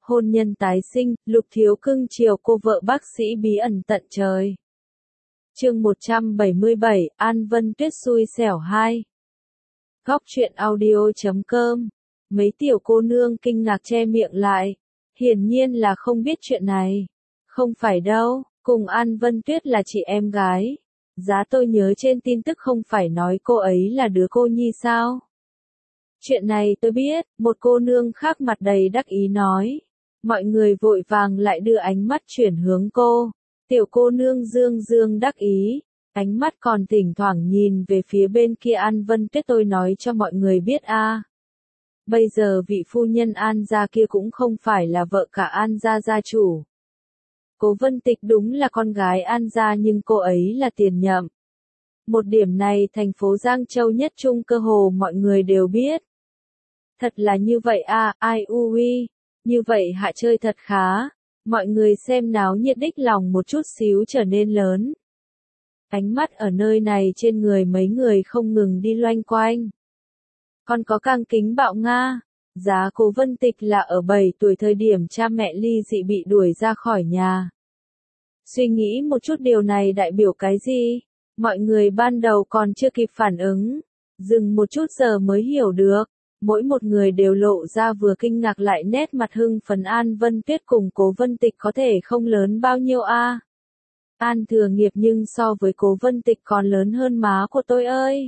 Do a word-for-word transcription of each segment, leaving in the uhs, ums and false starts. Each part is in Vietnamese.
Hôn nhân tái sinh, Lục Thiếu cưng chiều cô vợ bác sĩ bí ẩn tận trời. Chương một trăm bảy mươi bảy, An Vân Tuyết xui xẻo hai. Góc truyện audio chấm com. Mấy tiểu cô nương kinh ngạc che miệng lại. Hiển nhiên là không biết chuyện này. Không phải đâu, cùng An Vân Tuyết là chị em gái. Giá tôi nhớ trên tin tức không phải nói cô ấy là đứa cô nhi sao? Chuyện này tôi biết, một cô nương khác mặt đầy đắc ý nói. Mọi người vội vàng lại đưa ánh mắt chuyển hướng cô. Tiểu cô nương dương dương đắc ý, ánh mắt còn thỉnh thoảng nhìn về phía bên kia An Vân Tuyết. Tôi nói cho mọi người biết a, à. Bây giờ vị phu nhân An gia kia cũng không phải là vợ cả An gia gia chủ. Cố Vân Tịch đúng là con gái An gia nhưng cô ấy là tiền nhậm. Một điểm này thành phố Giang Châu nhất trung cơ hồ mọi người đều biết. Thật là như vậy à, ai u uy, như vậy hạ chơi thật khá. Mọi người xem náo nhiệt đích lòng một chút xíu trở nên lớn. Ánh mắt ở nơi này trên người mấy người không ngừng đi loanh quanh. Còn có càng kính bạo Nga. Giá Cố Vân Tịch là ở bảy tuổi thời điểm cha mẹ ly dị bị đuổi ra khỏi nhà. Suy nghĩ một chút điều này đại biểu cái gì? Mọi người ban đầu còn chưa kịp phản ứng. Dừng một chút giờ mới hiểu được. Mỗi một người đều lộ ra vừa kinh ngạc lại nét mặt hưng phấn. An Vân Tuyết cùng Cố Vân Tịch có thể không lớn bao nhiêu a? À? An Thừa Nghiệp nhưng so với Cố Vân Tịch còn lớn hơn má của tôi ơi.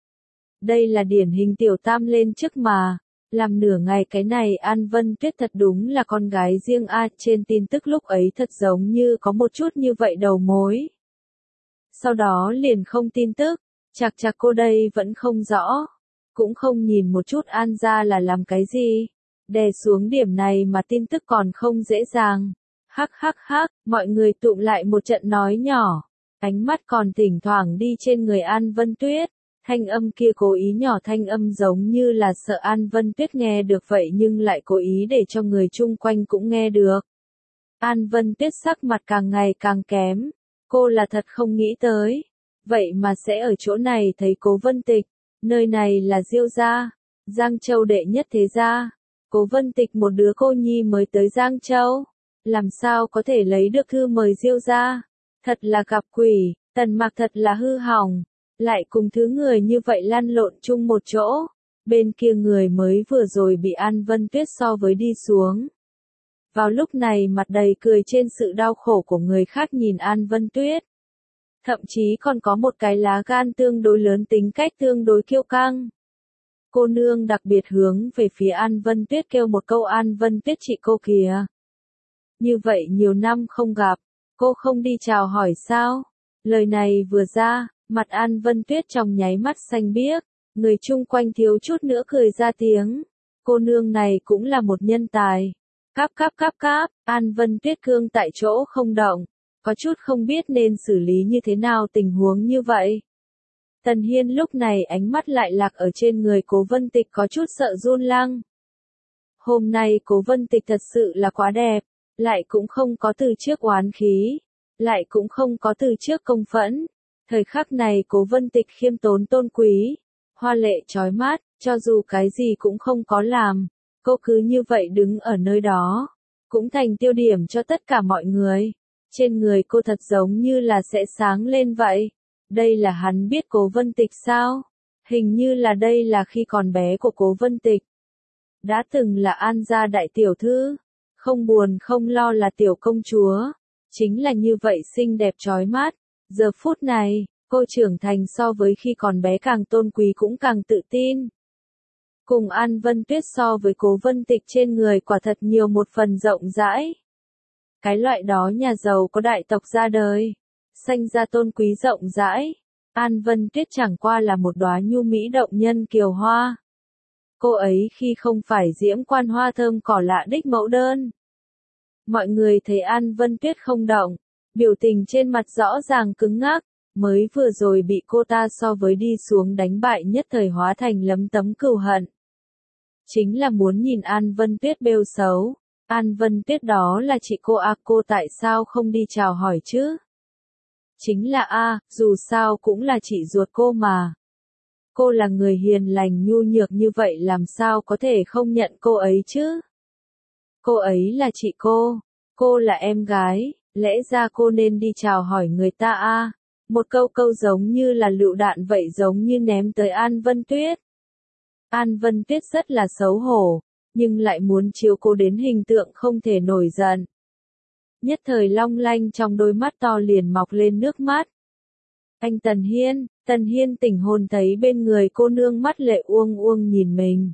Đây là điển hình tiểu tam lên trước mà. Làm nửa ngày cái này An Vân Tuyết thật đúng là con gái riêng a. À, trên tin tức lúc ấy thật giống như có một chút như vậy đầu mối. Sau đó liền không tin tức. Chạc chạc cô đây vẫn không rõ. Cũng không nhìn một chút An gia là làm cái gì. Đè xuống điểm này mà tin tức còn không dễ dàng. Hắc hắc hắc, mọi người tụm lại một trận nói nhỏ. Ánh mắt còn thỉnh thoảng đi trên người An Vân Tuyết. Thanh âm kia cố ý nhỏ, thanh âm giống như là sợ An Vân Tuyết nghe được vậy nhưng lại cố ý để cho người chung quanh cũng nghe được. An Vân Tuyết sắc mặt càng ngày càng kém. Cô là thật không nghĩ tới. Vậy mà sẽ ở chỗ này thấy Cố Vân Tịch. Nơi này là Diêu gia, Giang Châu đệ nhất thế gia. Cố Vân Tịch một đứa cô nhi mới tới Giang Châu. Làm sao có thể lấy được thư mời Diêu gia? Thật là gặp quỷ, Tần Mạc thật là hư hỏng. Lại cùng thứ người như vậy lăn lộn chung một chỗ. Bên kia người mới vừa rồi bị An Vân Tuyết so với đi xuống. Vào lúc này mặt đầy cười trên sự đau khổ của người khác nhìn An Vân Tuyết. Thậm chí còn có một cái lá gan tương đối lớn, tính cách tương đối kiêu căng. Cô nương đặc biệt hướng về phía An Vân Tuyết kêu một câu, An Vân Tuyết chị cô kìa. Như vậy nhiều năm không gặp, cô không đi chào hỏi sao? Lời này vừa ra, mặt An Vân Tuyết trong nháy mắt xanh biếc, người chung quanh thiếu chút nữa cười ra tiếng. Cô nương này cũng là một nhân tài. Cáp cáp cáp cáp, An Vân Tuyết cương tại chỗ không động. Có chút không biết nên xử lý như thế nào tình huống như vậy. Tần Hiên lúc này ánh mắt lại lạc ở trên người Cố Vân Tịch, có chút sợ run lăng. Hôm nay Cố Vân Tịch thật sự là quá đẹp, lại cũng không có từ trước oán khí, lại cũng không có từ trước công phẫn. Thời khắc này Cố Vân Tịch khiêm tốn tôn quý, hoa lệ chói mắt, cho dù cái gì cũng không có làm, cô cứ như vậy đứng ở nơi đó, cũng thành tiêu điểm cho tất cả mọi người. Trên người cô thật giống như là sẽ sáng lên vậy. Đây là hắn biết Cố Vân Tịch sao? Hình như là đây là khi còn bé của Cố Vân Tịch. Đã từng là An gia đại tiểu thư. Không buồn không lo là tiểu công chúa. Chính là như vậy xinh đẹp chói mắt. Giờ phút này, cô trưởng thành so với khi còn bé càng tôn quý cũng càng tự tin. Cùng An Vân Tuyết so với Cố Vân Tịch trên người quả thật nhiều một phần rộng rãi. Cái loại đó nhà giàu có đại tộc ra đời, sanh ra tôn quý rộng rãi. An Vân Tuyết chẳng qua là một đóa nhu mỹ động nhân kiều hoa. Cô ấy khi không phải diễm quan hoa thơm cỏ lạ đích mẫu đơn. Mọi người thấy An Vân Tuyết không động, biểu tình trên mặt rõ ràng cứng ngắc, mới vừa rồi bị cô ta so với đi xuống đánh bại nhất thời hóa thành lấm tấm cừu hận. Chính là muốn nhìn An Vân Tuyết bêu xấu. An Vân Tuyết đó là chị cô à, cô tại sao không đi chào hỏi chứ? Chính là a, à, dù sao cũng là chị ruột cô mà. Cô là người hiền lành nhu nhược như vậy làm sao có thể không nhận cô ấy chứ? Cô ấy là chị cô. Cô là em gái, lẽ ra cô nên đi chào hỏi người ta a. Một câu câu giống như là lựu đạn vậy, giống như ném tới An Vân Tuyết. An Vân Tuyết rất là xấu hổ, nhưng lại muốn chiếu cố đến hình tượng không thể nổi giận. Nhất thời long lanh trong đôi mắt to liền mọc lên nước mắt. Anh Tần Hiên, Tần Hiên tỉnh hồn thấy bên người cô nương mắt lệ uông uông nhìn mình.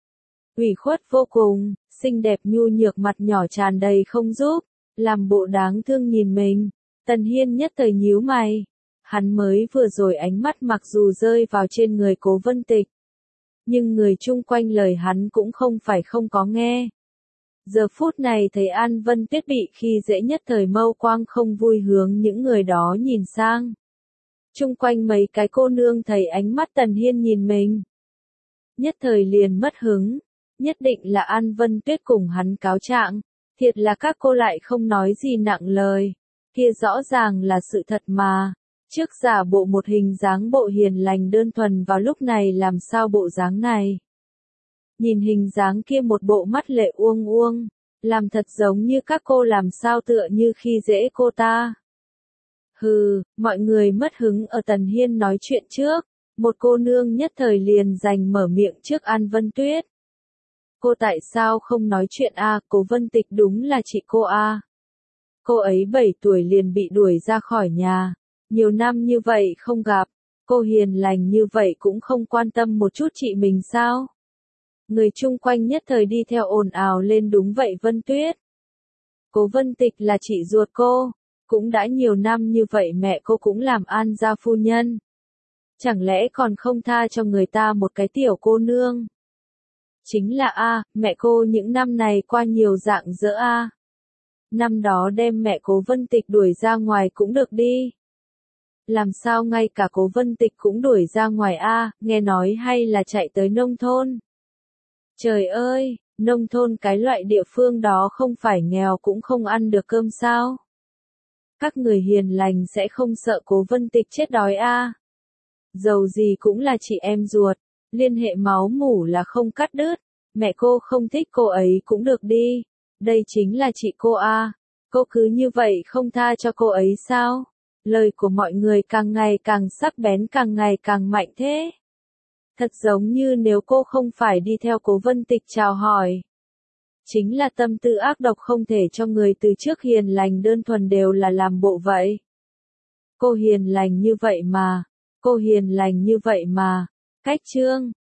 Ủy khuất vô cùng, xinh đẹp nhu nhược mặt nhỏ tràn đầy không giúp, làm bộ đáng thương nhìn mình. Tần Hiên nhất thời nhíu mày. Hắn mới vừa rồi ánh mắt mặc dù rơi vào trên người Cố Vân Tịch, nhưng người chung quanh lời hắn cũng không phải không có nghe. Giờ phút này thấy An Vân Tuyết bị khi dễ, nhất thời mâu quang không vui hướng những người đó nhìn sang. Chung quanh mấy cái cô nương thấy ánh mắt Tần Hiên nhìn mình, nhất thời liền mất hứng, nhất định là An Vân Tuyết cùng hắn cáo trạng, thiệt là các cô lại không nói gì nặng lời, kia rõ ràng là sự thật mà. Trước giả bộ một hình dáng bộ hiền lành đơn thuần, vào lúc này làm sao bộ dáng này. Nhìn hình dáng kia một bộ mắt lệ uông uông, làm thật giống như các cô làm sao tựa như khi dễ cô ta. Hừ, mọi người mất hứng ở Tần Hiên nói chuyện trước, một cô nương nhất thời liền giành mở miệng trước An Vân Tuyết. Cô tại sao không nói chuyện a? Cố Vân Tịch đúng là chị cô a. Cô ấy bảy tuổi liền bị đuổi ra khỏi nhà. Nhiều năm như vậy không gặp, cô hiền lành như vậy cũng không quan tâm một chút chị mình sao? Người chung quanh nhất thời đi theo ồn ào lên. Đúng vậy Vân Tuyết. Cố Vân Tịch là chị ruột cô, cũng đã nhiều năm như vậy mẹ cô cũng làm An gia phu nhân. Chẳng lẽ còn không tha cho người ta một cái tiểu cô nương? Chính là a, mẹ cô những năm này qua nhiều dạng dỡ a. Năm đó đem mẹ Cố Vân Tịch đuổi ra ngoài cũng được đi. Làm sao ngay cả Cố Vân Tịch cũng đuổi ra ngoài a, nghe nói hay là chạy tới nông thôn. Trời ơi, nông thôn cái loại địa phương đó không phải nghèo cũng không ăn được cơm sao? Các người hiền lành sẽ không sợ Cố Vân Tịch chết đói a? Dầu gì cũng là chị em ruột, liên hệ máu mủ là không cắt đứt, mẹ cô không thích cô ấy cũng được đi. Đây chính là chị cô a, cô cứ như vậy không tha cho cô ấy sao? Lời của mọi người càng ngày càng sắc bén, càng ngày càng mạnh thế. Thật giống như nếu cô không phải đi theo Cố Vân Tịch chào hỏi. Chính là tâm tư ác độc không thể cho người từ trước hiền lành đơn thuần đều là làm bộ vậy. Cô hiền lành như vậy mà, cô hiền lành như vậy mà, cách trương,